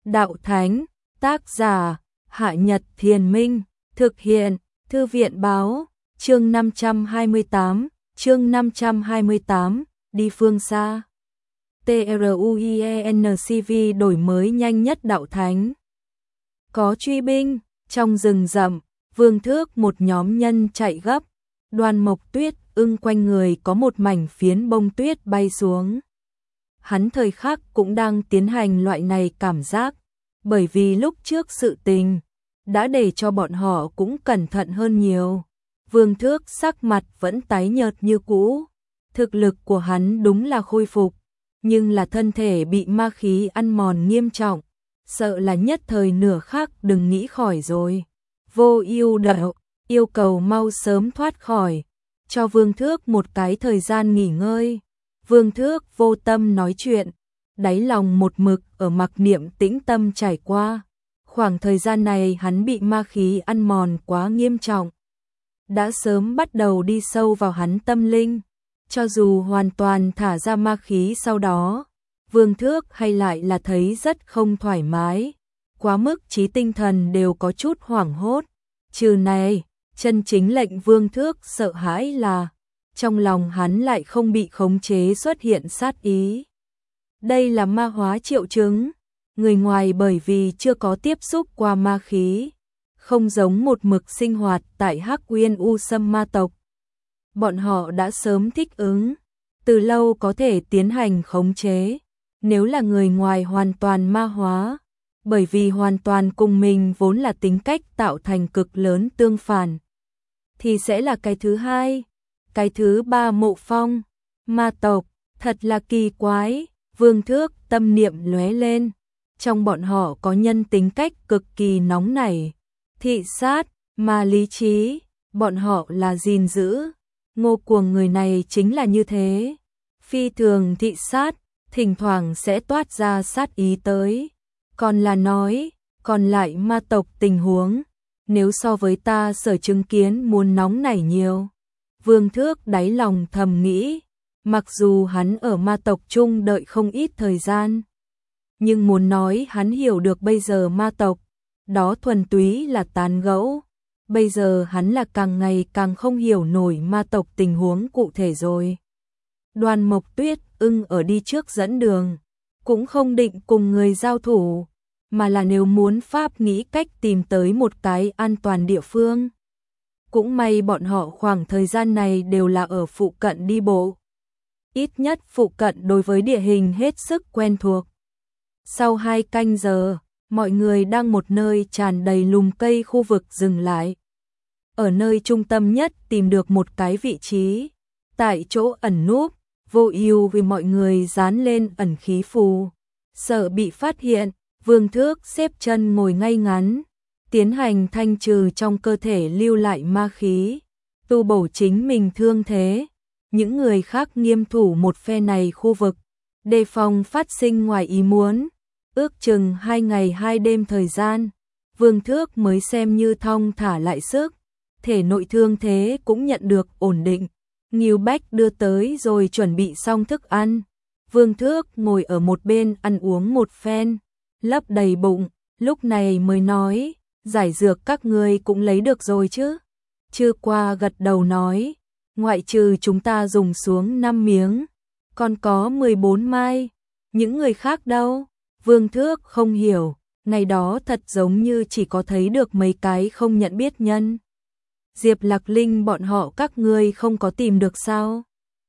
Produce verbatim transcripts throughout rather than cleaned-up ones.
Đạo Thánh, tác giả, Hạ Nhật Thiền Minh, thực hiện, Thư viện Báo, chương năm trăm hai mươi tám, chương năm trăm hai mươi tám, đi phương xa. TRUIENCV đổi mới nhanh nhất Đạo Thánh. Có truy binh, trong rừng rậm, Vương Thước một nhóm nhân chạy gấp, Đoan Mộc Tuyết ưng quanh người có một mảnh phiến bông tuyết bay xuống. Hắn thời khắc cũng đang tiến hành loại này cảm giác, bởi vì lúc trước sự tình đã để cho bọn họ cũng cẩn thận hơn nhiều. Vương Thước sắc mặt vẫn tái nhợt như cũ, thực lực của hắn đúng là khôi phục, nhưng là thân thể bị ma khí ăn mòn nghiêm trọng, sợ là nhất thời nửa khắc đừng nghĩ khỏi rồi. Vô Ưu Đạo yêu cầu mau sớm thoát khỏi, cho Vương Thước một cái thời gian nghỉ ngơi. Vương Thước vô tâm nói chuyện, đáy lòng một mực ở mặc niệm tĩnh tâm trải qua. Khoảng thời gian này hắn bị ma khí ăn mòn quá nghiêm trọng, đã sớm bắt đầu đi sâu vào hắn tâm linh. Cho dù hoàn toàn thả ra ma khí sau đó, Vương Thước hay lại là thấy rất không thoải mái, quá mức trí tinh thần đều có chút hoảng hốt. Trừ này, chân chính lệnh Vương Thước sợ hãi là trong lòng hắn lại không bị khống chế xuất hiện sát ý. Đây là ma hóa triệu chứng, người ngoài bởi vì chưa có tiếp xúc qua ma khí, không giống một mực sinh hoạt tại Hắc Uyên U Sâm ma tộc. Bọn họ đã sớm thích ứng, từ lâu có thể tiến hành khống chế. Nếu là người ngoài hoàn toàn ma hóa, bởi vì hoàn toàn cùng mình vốn là tính cách tạo thành cực lớn tương phản, thì sẽ là cái thứ hai. Cái thứ ba Mộ Phong, ma tộc, thật là kỳ quái. Vương Thước tâm niệm lóe lên, trong bọn họ có nhân tính cách cực kỳ nóng nảy, thị sát, mà lý trí, bọn họ là gìn giữ. Ngô Cuồng người này chính là như thế, phi thường thị sát, thỉnh thoảng sẽ toát ra sát ý tới. Còn là nói, còn lại ma tộc tình huống, nếu so với ta sở chứng kiến muốn nóng nảy nhiều. Vương Thước đáy lòng thầm nghĩ, mặc dù hắn ở ma tộc chung đợi không ít thời gian, nhưng muốn nói hắn hiểu được bây giờ ma tộc, đó thuần túy là tán gẫu. Bây giờ hắn là càng ngày càng không hiểu nổi ma tộc tình huống cụ thể rồi. Đoan Mộc Tuyết ưng ở đi trước dẫn đường, cũng không định cùng người giao thủ, mà là nếu muốn pháp nghĩ cách tìm tới một cái an toàn địa phương. Cũng may bọn họ khoảng thời gian này đều là ở phụ cận đi bộ. Ít nhất phụ cận đối với địa hình hết sức quen thuộc. Sau hai canh giờ, mọi người đang một nơi tràn đầy lùm cây khu vực dừng lại. Ở nơi trung tâm nhất tìm được một cái vị trí, tại chỗ ẩn núp, Vô Ưu vì mọi người dán lên ẩn khí phù. Sợ bị phát hiện, Vương Thước xếp chân ngồi ngay ngắn, tiến hành thanh trừ trong cơ thể lưu lại ma khí, tu bổ chính mình thương thế. Những người khác nghiêm thủ một phe này khu vực, đề phòng phát sinh ngoài ý muốn. Ước chừng hai ngày hai đêm thời gian, Vương Thước mới xem như thong thả lại sức, thể nội thương thế cũng nhận được ổn định. Ngưu Bách đưa tới rồi chuẩn bị xong thức ăn, Vương Thước ngồi ở một bên ăn uống một phen, lấp đầy bụng, lúc này mới nói, giải dược các ngươi cũng lấy được rồi chứ? Chư Qua gật đầu nói, ngoại trừ chúng ta dùng xuống năm miếng, còn có mười bốn mai, những người khác đâu? Vương Thước không hiểu, ngày đó thật giống như chỉ có thấy được mấy cái không nhận biết nhân. Diệp Lạc Linh bọn họ các ngươi không có tìm được sao?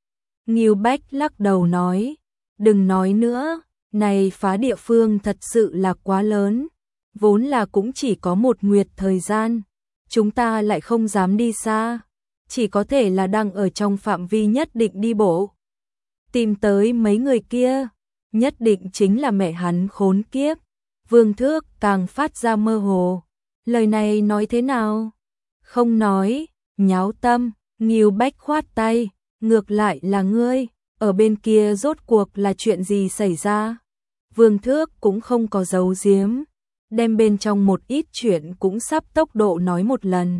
Ngưu Bách lắc đầu nói, đừng nói nữa, này phá địa phương thật sự là quá lớn, vốn là cũng chỉ có một nguyệt thời gian, chúng ta lại không dám đi xa, chỉ có thể là đang ở trong phạm vi nhất định đi bộ. Tìm tới mấy người kia, nhất định chính là mẹ hắn khốn kiếp. Vương Thước càng phát ra mơ hồ, lời này nói thế nào? Không nói, nháo tâm. Ngưu Bách khoát tay, ngược lại là ngươi, ở bên kia rốt cuộc là chuyện gì xảy ra? Vương Thước cũng không có giấu giếm, đem bên trong một ít chuyện cũng sắp tốc độ nói một lần.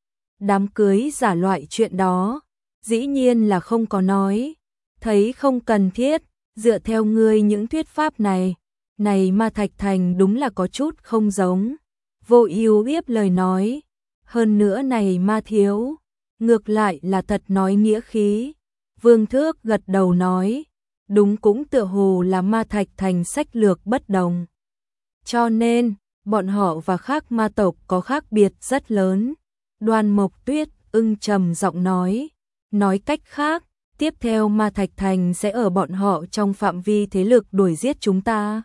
Đám cưới giả loại chuyện đó, dĩ nhiên là không có nói, thấy không cần thiết, dựa theo ngươi những thuyết pháp này, Này Ma Thạch Thành đúng là có chút không giống. Vô Ưu Yếp lời nói, hơn nữa này Ma thiếu, ngược lại là thật nói nghĩa khí. Vương Thước gật đầu nói, đúng, cũng tựa hồ là Ma Thạch Thành sách lược bất đồng. Cho nên, bọn họ và khác ma tộc có khác biệt rất lớn. Đoan Mộc Tuyết ưng trầm giọng nói, nói cách khác, tiếp theo Ma Thạch Thành sẽ ở bọn họ trong phạm vi thế lực đuổi giết chúng ta.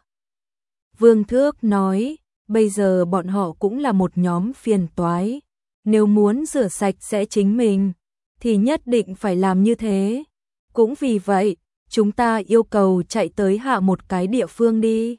Vương Thước nói, bây giờ bọn họ cũng là một nhóm phiền toái. Nếu muốn rửa sạch sẽ chính mình, thì nhất định phải làm như thế. Cũng vì vậy, chúng ta yêu cầu chạy tới hạ một cái địa phương đi.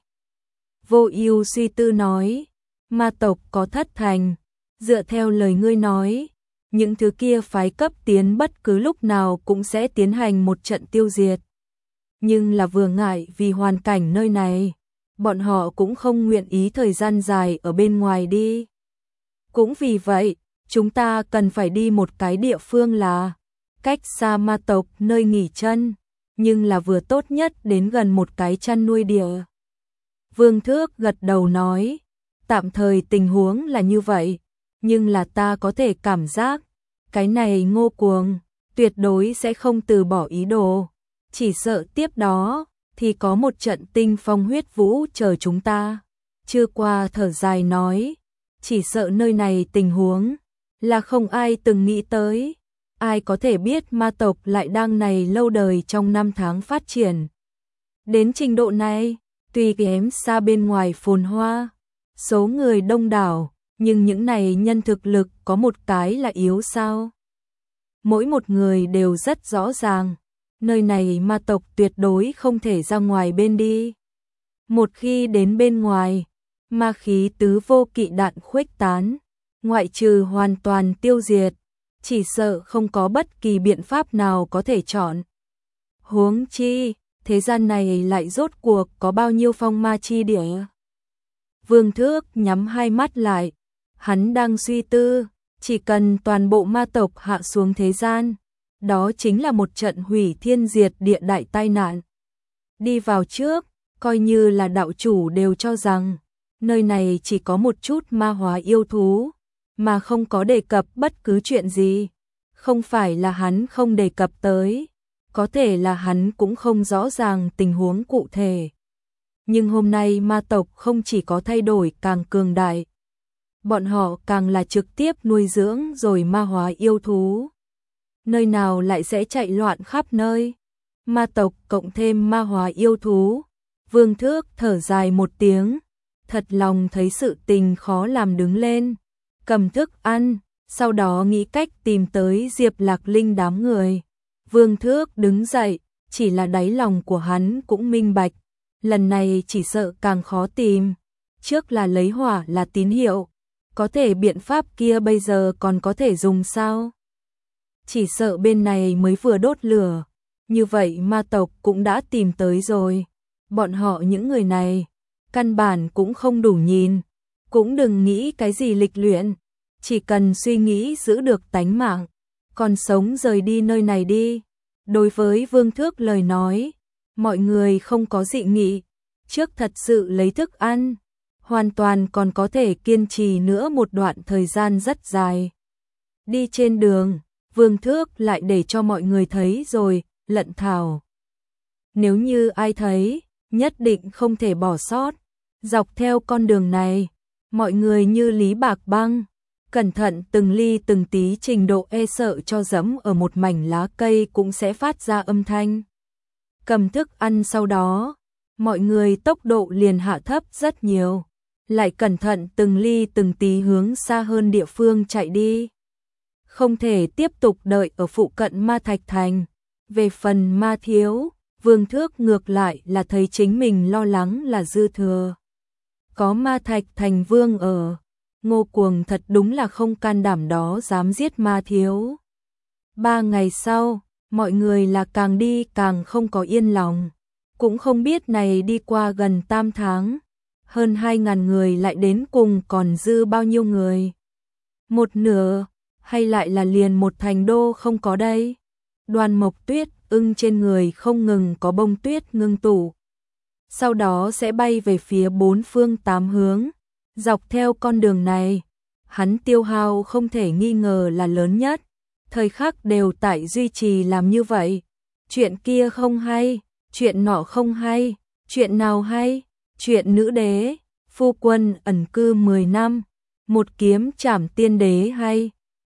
Vô Ưu suy tư nói, ma tộc có thất thành, dựa theo lời ngươi nói, những thứ kia phái cấp tiến bất cứ lúc nào cũng sẽ tiến hành một trận tiêu diệt. Nhưng là vừa ngại vì hoàn cảnh nơi này, bọn họ cũng không nguyện ý thời gian dài ở bên ngoài đi. Cũng vì vậy, chúng ta cần phải đi một cái địa phương là cách xa ma tộc nơi nghỉ chân, nhưng là vừa tốt nhất đến gần một cái chăn nuôi địa. Vương Thước gật đầu nói, tạm thời tình huống là như vậy, nhưng là ta có thể cảm giác, cái này Ngô Cuồng tuyệt đối sẽ không từ bỏ ý đồ, chỉ sợ tiếp đó thì có một trận tinh phong huyết vũ chờ chúng ta. Chưa qua thở dài nói, chỉ sợ nơi này tình huống là không ai từng nghĩ tới, ai có thể biết ma tộc lại đang này lâu đời trong năm tháng phát triển. Đến trình độ này, tuy kém xa bên ngoài phồn hoa, số người đông đảo, nhưng những này nhân thực lực có một cái là yếu sao. Mỗi một người đều rất rõ ràng, nơi này ma tộc tuyệt đối không thể ra ngoài bên đi. Một khi đến bên ngoài, ma khí tứ vô kỵ đạn khuếch tán, ngoại trừ hoàn toàn tiêu diệt, chỉ sợ không có bất kỳ biện pháp nào có thể chọn. Huống chi, thế gian này lại rốt cuộc có bao nhiêu phong ma chi địa. Vương Thước nhắm hai mắt lại, hắn đang suy tư, chỉ cần toàn bộ ma tộc hạ xuống thế gian, đó chính là một trận hủy thiên diệt địa đại tai nạn. Đi vào trước, coi như là đạo chủ đều cho rằng, nơi này chỉ có một chút ma hóa yêu thú, mà không có đề cập bất cứ chuyện gì. Không phải là hắn không đề cập tới, có thể là hắn cũng không rõ ràng tình huống cụ thể. Nhưng hôm nay ma tộc không chỉ có thay đổi càng cường đại, bọn họ càng là trực tiếp nuôi dưỡng rồi ma hóa yêu thú. Nơi nào lại sẽ chạy loạn khắp nơi. Ma tộc cộng thêm ma hóa yêu thú. Vương Thước thở dài một tiếng, thật lòng thấy sự tình khó làm đứng lên, cầm thức ăn, sau đó nghĩ cách tìm tới Diệp Lạc Linh đám người. Vương Thước đứng dậy, chỉ là đáy lòng của hắn cũng minh bạch, lần này chỉ sợ càng khó tìm. Trước là lấy hỏa là tín hiệu, có thể biện pháp kia bây giờ còn có thể dùng sao? Chỉ sợ bên này mới vừa đốt lửa, như vậy ma tộc cũng đã tìm tới rồi. Bọn họ những người này, căn bản cũng không đủ nhìn, cũng đừng nghĩ cái gì lịch luyện, chỉ cần suy nghĩ giữ được tánh mạng, còn sống rời đi nơi này đi. Đối với Vương Thước lời nói, mọi người không có dị nghị, trước thật sự lấy thức ăn, hoàn toàn còn có thể kiên trì nữa một đoạn thời gian rất dài. Đi trên đường, Vương Thước lại để cho mọi người thấy rồi, Lận Thảo. Nếu như ai thấy, nhất định không thể bỏ sót. Dọc theo con đường này, mọi người như Lý Bạc Băng, cẩn thận từng ly từng tí trình độ e sợ cho dẫm ở một mảnh lá cây cũng sẽ phát ra âm thanh. Cầm thức ăn sau đó, mọi người tốc độ liền hạ thấp rất nhiều, lại cẩn thận từng ly từng tí hướng xa hơn địa phương chạy đi. Không thể tiếp tục đợi ở phụ cận Ma Thạch Thành. Về phần Ma Thiếu, Vương Thước ngược lại là thấy chính mình lo lắng là dư thừa. Có Ma Thạch Thành Vương ở, Ngô Cuồng thật đúng là không can đảm đó dám giết Ma Thiếu. Ba ngày sau, mọi người là càng đi càng không có yên lòng. Cũng không biết này đi qua gần tam tháng, hơn hai ngàn người lại đến cùng còn dư bao nhiêu người. Một nửa, hay lại là liền một thành đô không có đây. Đoan Mộc Tuyết ưng trên người không ngừng có bông tuyết ngưng tụ. sau đó sẽ bay về phía bốn phương tám hướng. Dọc theo con đường này, hắn tiêu hao không thể nghi ngờ là lớn nhất, thời khắc đều tại duy trì làm như vậy. Chuyện kia không hay, chuyện nọ không hay, chuyện nào hay, chuyện nữ đế, phu quân ẩn cư mười năm, một kiếm trảm tiên đế hay.